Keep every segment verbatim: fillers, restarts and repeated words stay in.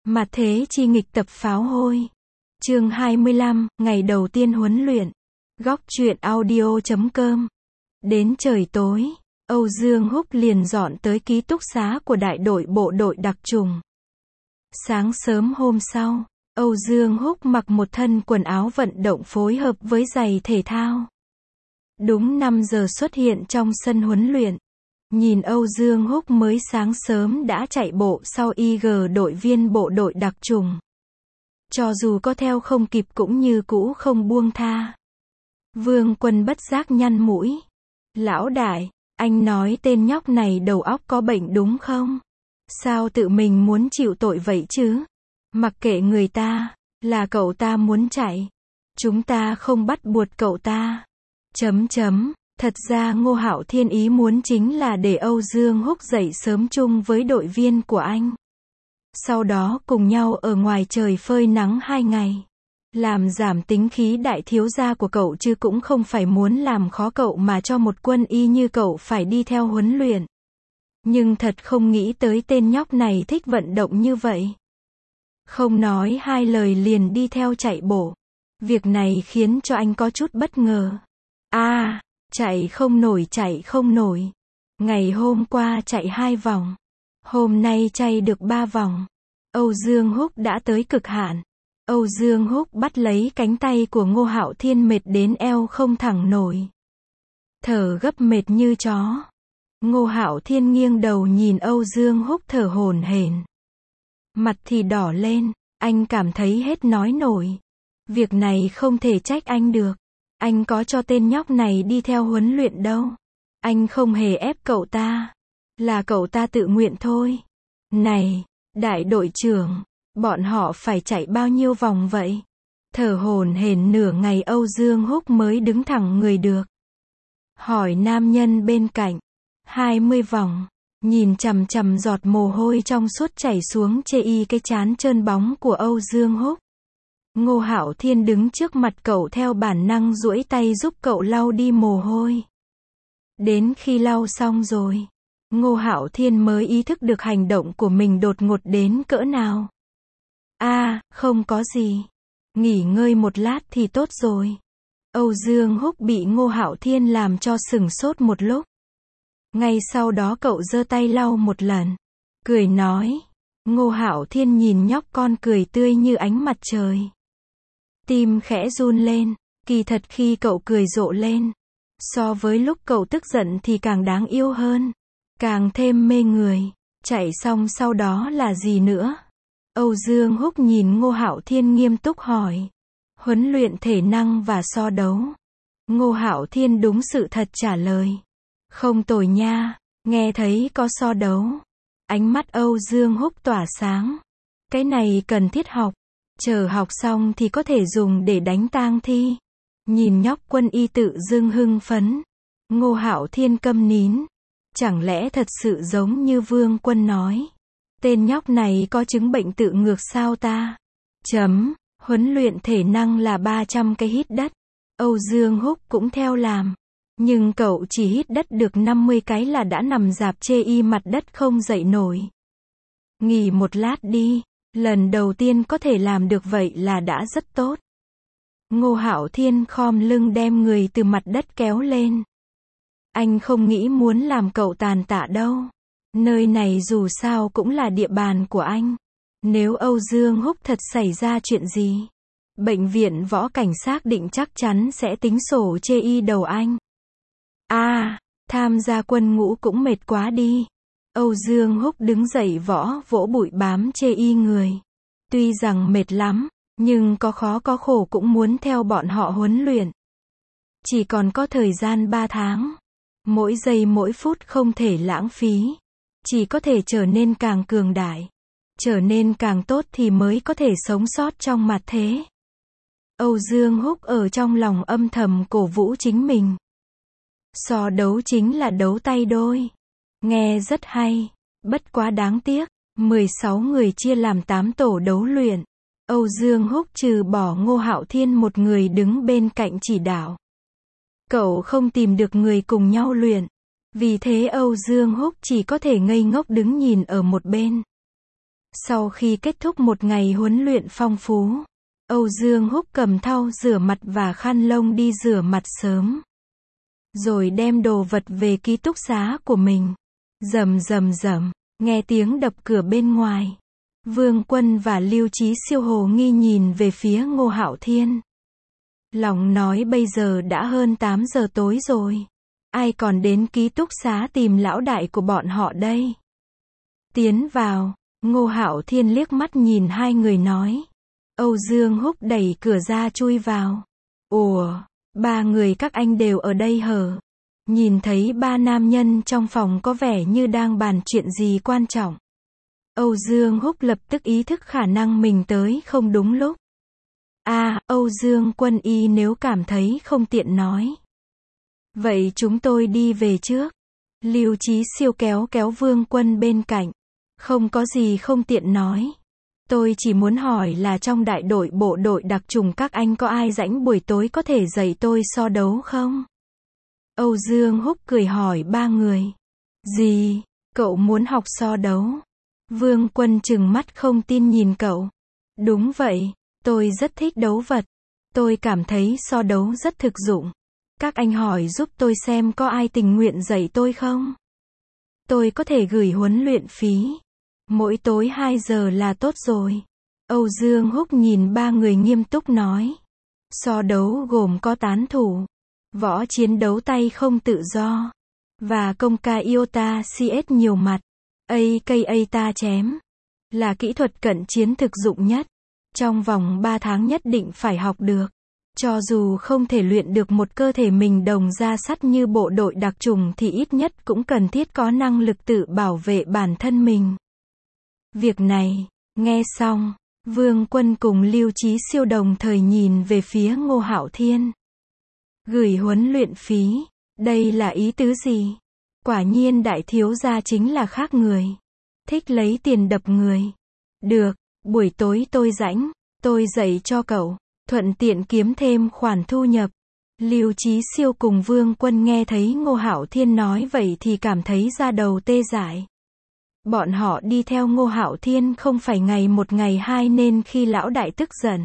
Mặt thế chi nghịch tập pháo hôi. Chương hai mươi lăm, ngày đầu tiên huấn luyện. Góc truyện audio chấm com. Đến trời tối, Âu Dương Húc liền dọn tới ký túc xá của đại đội bộ đội đặc trùng. Sáng sớm hôm sau, Âu Dương Húc mặc một thân quần áo vận động phối hợp với giày thể thao. Đúng năm giờ xuất hiện trong sân huấn luyện. Nhìn Âu Dương Húc mới sáng sớm đã chạy bộ sau i giê đội viên bộ đội đặc trùng. Cho dù có theo không kịp cũng như cũ không buông tha. Vương Quân bất giác nhăn mũi. Lão đại, anh nói tên nhóc này đầu óc có bệnh đúng không? Sao tự mình muốn chịu tội vậy chứ? Mặc kệ người ta, là cậu ta muốn chạy. Chúng ta không bắt buộc cậu ta. Chấm chấm. Thật ra Ngô Hạo Thiên ý muốn chính là để Âu Dương Húc dậy sớm chung với đội viên của anh. Sau đó cùng nhau ở ngoài trời phơi nắng hai ngày. Làm giảm tính khí đại thiếu gia của cậu chứ cũng không phải muốn làm khó cậu mà cho một quân y như cậu phải đi theo huấn luyện. Nhưng thật không nghĩ tới tên nhóc này thích vận động như vậy. Không nói hai lời liền đi theo chạy bộ. Việc này khiến cho anh có chút bất ngờ. À, chạy không nổi chạy không nổi. Ngày hôm qua chạy hai vòng. Hôm nay chạy được ba vòng. Âu Dương Húc đã tới cực hạn. Âu Dương Húc bắt lấy cánh tay của Ngô Hạo Thiên mệt đến eo không thẳng nổi. Thở gấp mệt như chó. Ngô Hạo Thiên nghiêng đầu nhìn Âu Dương Húc thở hổn hển. Mặt thì đỏ lên, anh cảm thấy hết nói nổi. Việc này không thể trách anh được. Anh có cho tên nhóc này đi theo huấn luyện đâu. Anh không hề ép cậu ta. Là cậu ta tự nguyện thôi. Này, đại đội trưởng, bọn họ phải chạy bao nhiêu vòng vậy? Thở hổn hển nửa ngày Âu Dương Húc mới đứng thẳng người được. Hỏi nam nhân bên cạnh. hai mươi vòng. Nhìn chằm chằm giọt mồ hôi trong suốt chảy xuống chê y cái trán trơn bóng của Âu Dương Húc. Ngô Hạo Thiên đứng trước mặt cậu theo bản năng duỗi tay giúp cậu lau đi mồ hôi. Đến khi lau xong rồi, Ngô Hạo Thiên mới ý thức được hành động của mình đột ngột đến cỡ nào. À, không có gì. Nghỉ ngơi một lát thì tốt rồi. Âu Dương Húc bị Ngô Hạo Thiên làm cho sửng sốt một lúc. Ngay sau đó cậu giơ tay lau một lần. Cười nói. Ngô Hạo Thiên nhìn nhóc con cười tươi như ánh mặt trời. Tim khẽ run lên, kỳ thật khi cậu cười rộ lên, so với lúc cậu tức giận thì càng đáng yêu hơn, càng thêm mê người. Chạy xong sau đó là gì nữa? Âu Dương Húc nhìn Ngô Hạo Thiên nghiêm túc hỏi. Huấn luyện thể năng và so đấu. Ngô Hạo Thiên đúng sự thật trả lời. Không tồi nha, nghe thấy có so đấu. Ánh mắt Âu Dương Húc tỏa sáng. Cái này cần thiết học. Chờ học xong thì có thể dùng để đánh tang thi. Nhìn nhóc quân y tự dưng hưng phấn. Ngô Hạo Thiên câm nín. Chẳng lẽ thật sự giống như Vương Quân nói. Tên nhóc này có chứng bệnh tự ngược sao ta? Chấm, huấn luyện thể năng là ba trăm cái hít đất. Âu Dương Húc cũng theo làm. Nhưng cậu chỉ hít đất được năm mươi cái là đã nằm rạp chê y mặt đất không dậy nổi. Nghỉ một lát đi. Lần đầu tiên có thể làm được vậy là đã rất tốt. Ngô Hạo Thiên khom lưng đem người từ mặt đất kéo lên. Anh không nghĩ muốn làm cậu tàn tạ đâu. Nơi này dù sao cũng là địa bàn của anh. Nếu Âu Dương Húc thật xảy ra chuyện gì, bệnh viện võ cảnh xác định chắc chắn sẽ tính sổ chê y đầu anh. À, tham gia quân ngũ cũng mệt quá đi. Âu Dương Húc đứng dậy võ vỗ bụi bám chê y người. Tuy rằng mệt lắm, nhưng có khó có khổ cũng muốn theo bọn họ huấn luyện. Chỉ còn có thời gian ba tháng. Mỗi giây mỗi phút không thể lãng phí. Chỉ có thể trở nên càng cường đại. Trở nên càng tốt thì mới có thể sống sót trong mặt thế. Âu Dương Húc ở trong lòng âm thầm cổ vũ chính mình. So đấu chính là đấu tay đôi. Nghe rất hay, bất quá đáng tiếc, mười sáu người chia làm tám tổ đấu luyện. Âu Dương Húc trừ bỏ Ngô Hạo Thiên một người đứng bên cạnh chỉ đạo. Cậu không tìm được người cùng nhau luyện. Vì thế Âu Dương Húc chỉ có thể ngây ngốc đứng nhìn ở một bên. Sau khi kết thúc một ngày huấn luyện phong phú, Âu Dương Húc cầm thau rửa mặt và khăn lông đi rửa mặt sớm. Rồi đem đồ vật về ký túc xá của mình. Rầm rầm rầm, nghe tiếng đập cửa bên ngoài. Vương Quân và Lưu Chí Siêu hồ nghi nhìn về phía Ngô Hạo Thiên. Lòng nói bây giờ đã hơn tám giờ tối rồi. Ai còn đến ký túc xá tìm lão đại của bọn họ đây? Tiến vào, Ngô Hạo Thiên liếc mắt nhìn hai người nói. Âu Dương Húc đẩy cửa ra chui vào. Ủa, ba người các anh đều ở đây hở? Nhìn thấy ba nam nhân trong phòng có vẻ như đang bàn chuyện gì quan trọng. Âu Dương Húc lập tức ý thức khả năng mình tới không đúng lúc. À, Âu Dương Quân Y nếu cảm thấy không tiện nói. Vậy chúng tôi đi về trước. Lưu Chí Siêu kéo kéo Vương Quân bên cạnh. Không có gì không tiện nói. Tôi chỉ muốn hỏi là trong đại đội bộ đội đặc trùng các anh có ai rảnh buổi tối có thể dạy tôi so đấu không? Âu Dương Húc cười hỏi ba người. Gì? Cậu muốn học so đấu? Vương Quân trừng mắt không tin nhìn cậu. Đúng vậy, tôi rất thích đấu vật. Tôi cảm thấy so đấu rất thực dụng. Các anh hỏi giúp tôi xem có ai tình nguyện dạy tôi không? Tôi có thể gửi huấn luyện phí. Mỗi tối hai giờ là tốt rồi. Âu Dương Húc nhìn ba người nghiêm túc nói. So đấu gồm có tán thủ, võ chiến đấu tay không tự do, và công ca iota cs nhiều mặt, a ca a ta chém. Là kỹ thuật cận chiến thực dụng nhất. Trong vòng ba tháng nhất định phải học được. Cho dù không thể luyện được một cơ thể mình đồng da sắt như bộ đội đặc trùng thì ít nhất cũng cần thiết có năng lực tự bảo vệ bản thân mình. Việc này, nghe xong, Vương Quân cùng Lưu Chí Siêu đồng thời nhìn về phía Ngô Hạo Thiên. Gửi huấn luyện phí, đây là ý tứ gì? Quả nhiên đại thiếu gia chính là khác người. Thích lấy tiền đập người. Được, buổi tối tôi rảnh, tôi dạy cho cậu, thuận tiện kiếm thêm khoản thu nhập. Lưu Chí Siêu cùng Vương Quân nghe thấy Ngô Hạo Thiên nói vậy thì cảm thấy da đầu tê dại. Bọn họ đi theo Ngô Hạo Thiên không phải ngày một ngày hai nên khi lão đại tức giận,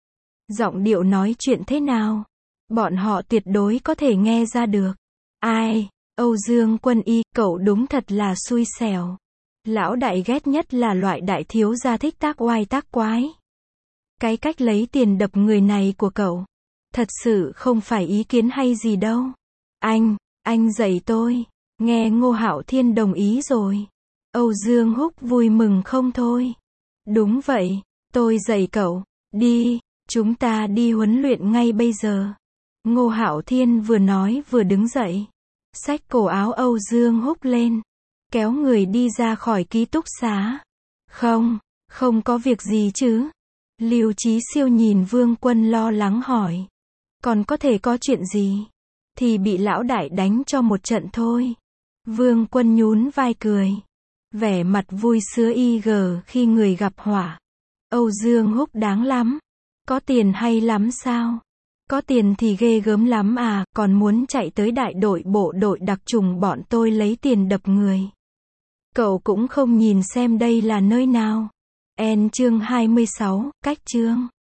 giọng điệu nói chuyện thế nào, bọn họ tuyệt đối có thể nghe ra được. Ai? Âu Dương Quân Y, cậu đúng thật là xui xẻo. Lão đại ghét nhất là loại đại thiếu gia thích tác oai tác quái. Cái cách lấy tiền đập người này của cậu, thật sự không phải ý kiến hay gì đâu. Anh, anh dạy tôi. Nghe Ngô Hạo Thiên đồng ý rồi. Âu Dương Húc vui mừng không thôi. Đúng vậy, tôi dạy cậu. Đi, chúng ta đi huấn luyện ngay bây giờ. Ngô Hạo Thiên vừa nói vừa đứng dậy, xách cổ áo Âu Dương Húc lên, kéo người đi ra khỏi ký túc xá. Không, không có việc gì chứ? Lưu Chí Siêu nhìn Vương Quân lo lắng hỏi. Còn có thể có chuyện gì? Thì bị lão đại đánh cho một trận thôi. Vương Quân nhún vai cười, vẻ mặt vui sướng y gờ khi người gặp họa. Âu Dương Húc đáng lắm. Có tiền hay lắm sao? Có tiền thì ghê gớm lắm à, còn muốn chạy tới đại đội bộ đội đặc trùng bọn tôi lấy tiền đập người. Cậu cũng không nhìn xem đây là nơi nào. En chương hai mươi sáu, cách chương.